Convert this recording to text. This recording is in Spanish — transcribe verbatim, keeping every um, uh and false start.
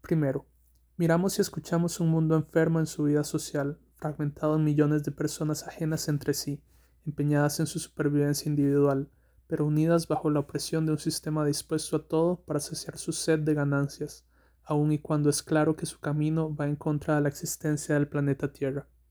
Primero, miramos y escuchamos un mundo enfermo en su vida social, fragmentado en millones de personas ajenas entre sí, empeñadas en su supervivencia individual, pero unidas bajo la opresión de un sistema dispuesto a todo para saciar su sed de ganancias, aun y cuando es claro que su camino va en contra de la existencia del planeta Tierra.